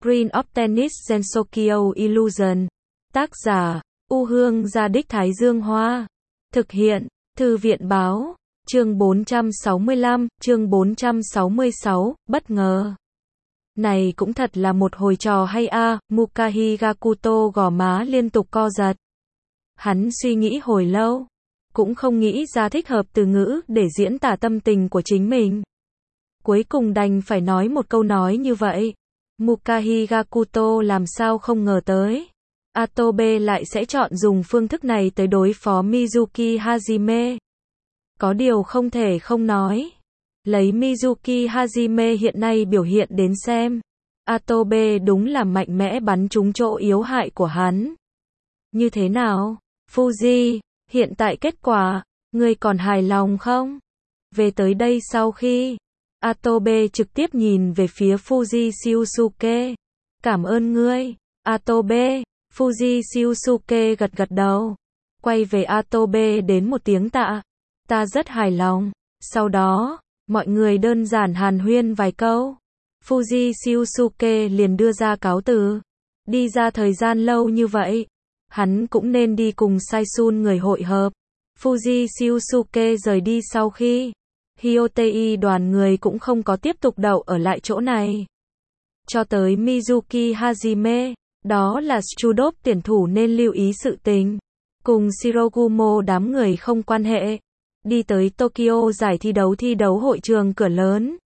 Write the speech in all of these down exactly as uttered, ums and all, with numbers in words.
Screen of Tennis Gensokyo Illusion. Tác giả, U Hương Gia Đích Thái Dương Hoa. Thực hiện, Thư viện Báo. Chương bốn trăm sáu mươi lăm, chương bốn trăm sáu mươi sáu, bất ngờ. Này cũng thật là một hồi trò hay a, à, Mukahi Gakuto gò má liên tục co giật. Hắn suy nghĩ hồi lâu, cũng không nghĩ ra thích hợp từ ngữ để diễn tả tâm tình của chính mình. Cuối cùng đành phải nói một câu nói như vậy. Mukahi Gakuto làm sao không ngờ tới. Atobe lại sẽ chọn dùng phương thức này tới đối phó Mizuki Hajime. Có điều không thể không nói. Lấy Mizuki Hajime hiện nay biểu hiện đến xem. Atobe đúng là mạnh mẽ bắn trúng chỗ yếu hại của hắn. Như thế nào? Fuji, hiện tại kết quả, ngươi còn hài lòng không? Về tới đây sau khi Atobe trực tiếp nhìn về phía Fuji Shiosuke. Cảm ơn ngươi, Atobe. Fuji Shiosuke gật gật đầu. Quay về Atobe đến một tiếng tạ. Ta rất hài lòng. Sau đó, mọi người đơn giản hàn huyên vài câu. Fuji Shiosuke liền đưa ra cáo từ. Đi ra thời gian lâu như vậy, hắn cũng nên đi cùng Saisun người hội hợp. Fuji Shiosuke rời đi sau khi Hyotei đoàn người cũng không có tiếp tục đậu ở lại chỗ này. Cho tới Mizuki Hajime, đó là Strudop tuyển thủ nên lưu ý sự tình. Cùng Shirogumo đám người không quan hệ. Đi tới Tokyo giải thi đấu thi đấu hội trường cửa lớn.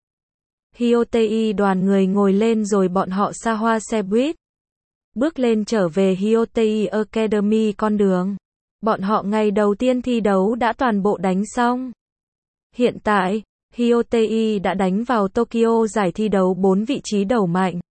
Hyotei đoàn người ngồi lên rồi bọn họ xa hoa xe buýt. Bước lên trở về Hyotei Academy con đường. Bọn họ ngày đầu tiên thi đấu đã toàn bộ đánh xong. Hiện tại, Hyotei đã đánh vào Tokyo giải thi đấu bốn vị trí đầu mạnh.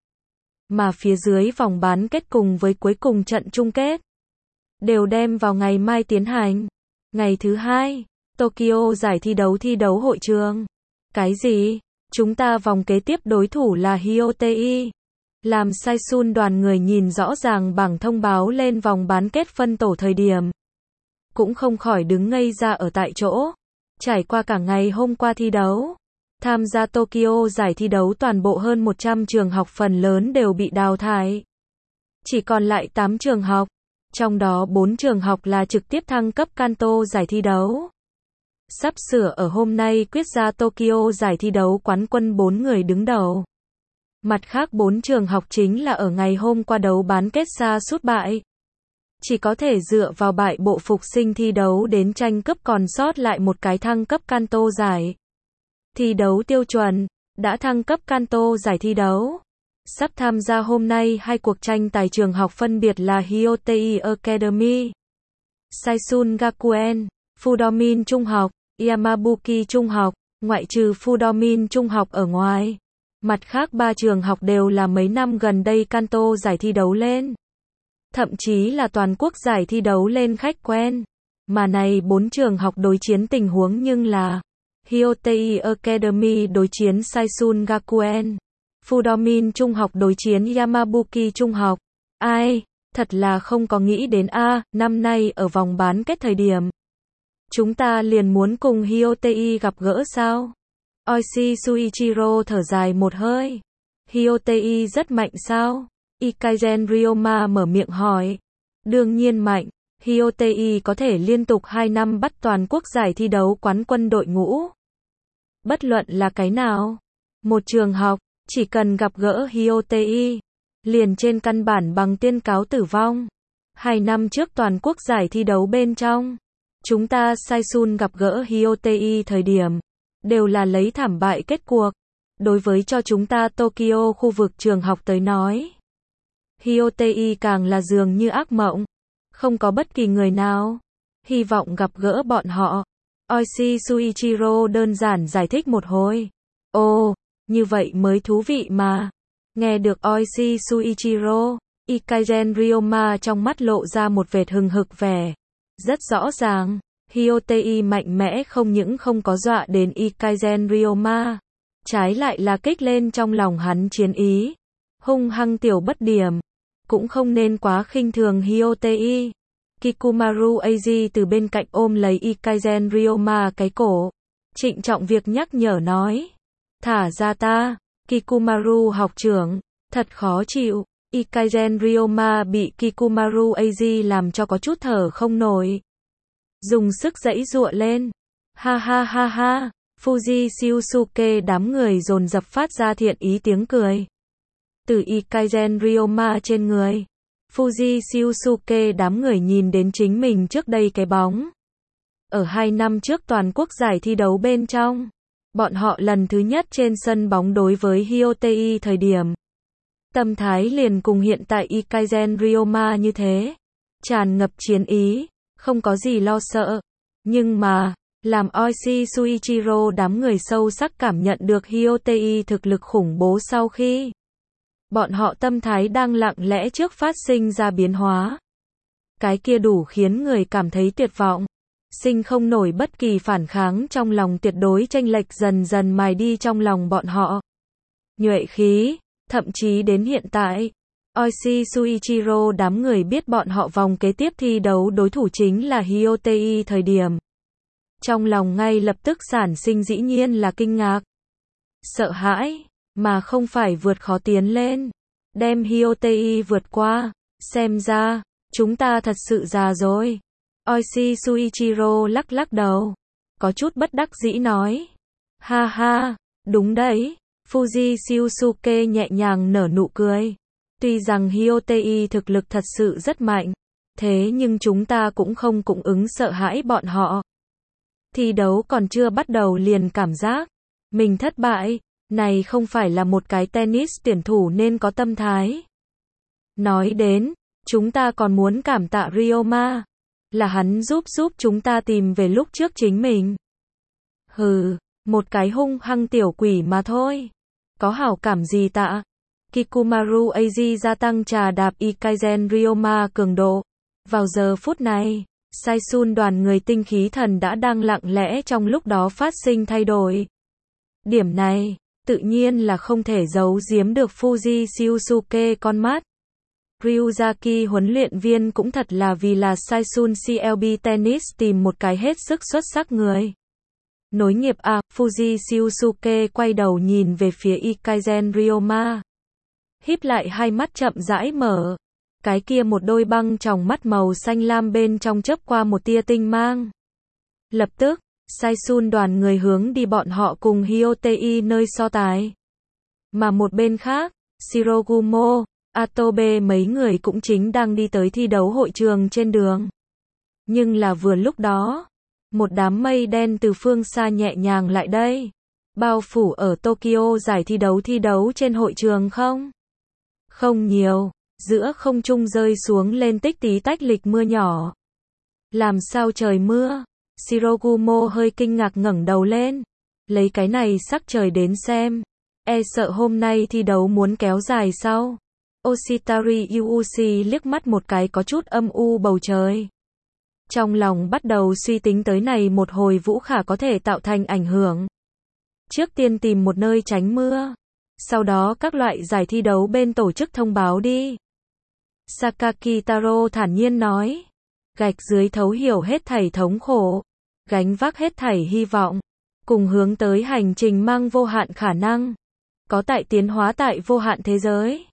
Mà phía dưới vòng bán kết cùng với cuối cùng trận chung kết đều đem vào ngày mai tiến hành. Ngày thứ hai, Tokyo giải thi đấu thi đấu hội trường. Cái gì? Chúng ta vòng kế tiếp đối thủ là Hyotei. Làm Saisun đoàn người nhìn rõ ràng bảng thông báo lên vòng bán kết phân tổ thời điểm. Cũng không khỏi đứng ngây ra ở tại chỗ. Trải qua cả ngày hôm qua thi đấu, tham gia Tokyo giải thi đấu toàn bộ hơn một trăm trường học phần lớn đều bị đào thải. Chỉ còn lại tám trường học, trong đó bốn trường học là trực tiếp thăng cấp Kanto giải thi đấu. Sắp sửa ở hôm nay quyết ra Tokyo giải thi đấu quán quân bốn người đứng đầu. Mặt khác bốn trường học chính là ở ngày hôm qua đấu bán kết sa sút bại. Chỉ có thể dựa vào bại bộ phục sinh thi đấu đến tranh cướp còn sót lại một cái thăng cấp Kanto giải. Thi đấu tiêu chuẩn, đã thăng cấp Kanto giải thi đấu. Sắp tham gia hôm nay hai cuộc tranh tài trường học phân biệt là Hyotei Academy, Saisun Gakuen, Fudomin Trung học, Yamabuki Trung học, ngoại trừ Fudomin Trung học ở ngoài. Mặt khác ba trường học đều là mấy năm gần đây Kanto giải thi đấu lên. Thậm chí là toàn quốc giải thi đấu lên khách quen. Mà này bốn trường học đối chiến tình huống nhưng là Hyotei Academy đối chiến Saisun Gakuen, Fudomin Trung học đối chiến Yamabuki Trung học. Ai, thật là không có nghĩ đến a, à, năm nay ở vòng bán kết thời điểm. Chúng ta liền muốn cùng Hyotei gặp gỡ sao? Oishi Suichiro thở dài một hơi. Hyotei rất mạnh sao? Ikagen Ryoma mở miệng hỏi. Đương nhiên mạnh, Hyotei có thể liên tục hai năm bắt toàn quốc giải thi đấu quán quân đội ngũ. Bất luận là cái nào, một trường học, chỉ cần gặp gỡ Hyotei, liền trên căn bản bằng tuyên cáo tử vong. Hai năm trước toàn quốc giải thi đấu bên trong, chúng ta Saisun gặp gỡ Hyotei thời điểm, đều là lấy thảm bại kết cuộc. Đối với cho chúng ta Tokyo khu vực trường học tới nói, Hyotei càng là dường như ác mộng. Không có bất kỳ người nào hy vọng gặp gỡ bọn họ. Oishi Suichiro đơn giản giải thích một hồi. Ồ, như vậy mới thú vị mà. Nghe được Oishi Suichiro, Ikagen Ryoma trong mắt lộ ra một vệt hừng hực vẻ. Rất rõ ràng, Hyotei mạnh mẽ không những không có dọa đến Ikagen Ryoma, trái lại là kích lên trong lòng hắn chiến ý. Hung hăng tiểu bất điểm, cũng không nên quá khinh thường Hyotei. Kikumaru Eiji từ bên cạnh ôm lấy Ikagen Ryoma cái cổ, trịnh trọng việc nhắc nhở nói. Thả ra ta, Kikumaru học trưởng. Thật khó chịu. Ikaisen Ryoma bị Kikumaru Eiji làm cho có chút thở không nổi. Dùng sức giãy giụa lên. Ha ha ha ha. Fuji Shiosuke đám người dồn dập phát ra thiện ý tiếng cười. Từ Ikaisen Ryoma trên người. Fuji Shiosuke đám người nhìn đến chính mình trước đây cái bóng. Ở hai năm trước toàn quốc giải thi đấu bên trong. Bọn họ lần thứ nhất trên sân bóng đối với Hyotei thời điểm. Tâm thái liền cùng hiện tại Ikaisen Ryoma như thế. Tràn ngập chiến ý, không có gì lo sợ. Nhưng mà, làm Oishi Suichiro đám người sâu sắc cảm nhận được Hyotei thực lực khủng bố sau khi. Bọn họ tâm thái đang lặng lẽ trước phát sinh ra biến hóa. Cái kia đủ khiến người cảm thấy tuyệt vọng. Sinh không nổi bất kỳ phản kháng trong lòng tuyệt đối chênh lệch dần dần mài đi trong lòng bọn họ. Nhuệ khí, thậm chí đến hiện tại, Oishi Suichiro đám người biết bọn họ vòng kế tiếp thi đấu đối thủ chính là Hyotei thời điểm. Trong lòng ngay lập tức sản sinh dĩ nhiên là kinh ngạc. Sợ hãi, mà không phải vượt khó tiến lên. Đem Hyotei vượt qua, xem ra, chúng ta thật sự già rồi. Oishi Suichiro lắc lắc đầu. Có chút bất đắc dĩ nói. Ha ha, đúng đấy. Fuji Shiosuke nhẹ nhàng nở nụ cười. Tuy rằng Hyotei thực lực thật sự rất mạnh. Thế nhưng chúng ta cũng không cũng ứng sợ hãi bọn họ. Thi đấu còn chưa bắt đầu liền cảm giác. Mình thất bại. Này không phải là một cái tennis tuyển thủ nên có tâm thái. Nói đến, chúng ta còn muốn cảm tạ Ryoma. Là hắn giúp giúp chúng ta tìm về lúc trước chính mình. Hừ, một cái hung hăng tiểu quỷ mà thôi. Có hảo cảm gì tạ. Kikumaru Eiji gia tăng trà đạp Ikaisen Ryoma cường độ. Vào giờ phút này, Saisun đoàn người tinh khí thần đã đang lặng lẽ trong lúc đó phát sinh thay đổi. Điểm này, tự nhiên là không thể giấu giếm được Fuji Shiosuke con mắt. Ryuzaki huấn luyện viên cũng thật là vì là Saisun xê lờ bê Tennis tìm một cái hết sức xuất sắc người. Nối nghiệp à, Fuji Shiosuke quay đầu nhìn về phía Ikaisen Ryoma. Híp lại hai mắt chậm rãi mở. Cái kia một đôi băng tròng mắt màu xanh lam bên trong chớp qua một tia tinh mang. Lập tức, Saisun đoàn người hướng đi bọn họ cùng Hyotei nơi so tài. Mà một bên khác, Shirogumo, Atobe mấy người cũng chính đang đi tới thi đấu hội trường trên đường. Nhưng là vừa lúc đó, một đám mây đen từ phương xa nhẹ nhàng lại đây. Bao phủ ở Tokyo giải thi đấu thi đấu trên hội trường không? Không nhiều, giữa không trung rơi xuống lên tích tí tách lịch mưa nhỏ. Làm sao trời mưa? Shirogumo hơi kinh ngạc ngẩng đầu lên. Lấy cái này sắc trời đến xem. E sợ hôm nay thi đấu muốn kéo dài sau. Oshitari Yuuchi liếc mắt một cái có chút âm u bầu trời. Trong lòng bắt đầu suy tính tới này một hồi vũ khả có thể tạo thành ảnh hưởng. Trước tiên tìm một nơi tránh mưa. Sau đó các loại giải thi đấu bên tổ chức thông báo đi. Sakaki Taro thản nhiên nói. Gạch dưới thấu hiểu hết thảy thống khổ. Gánh vác hết thảy hy vọng. Cùng hướng tới hành trình mang vô hạn khả năng. Có tại tiến hóa tại vô hạn thế giới.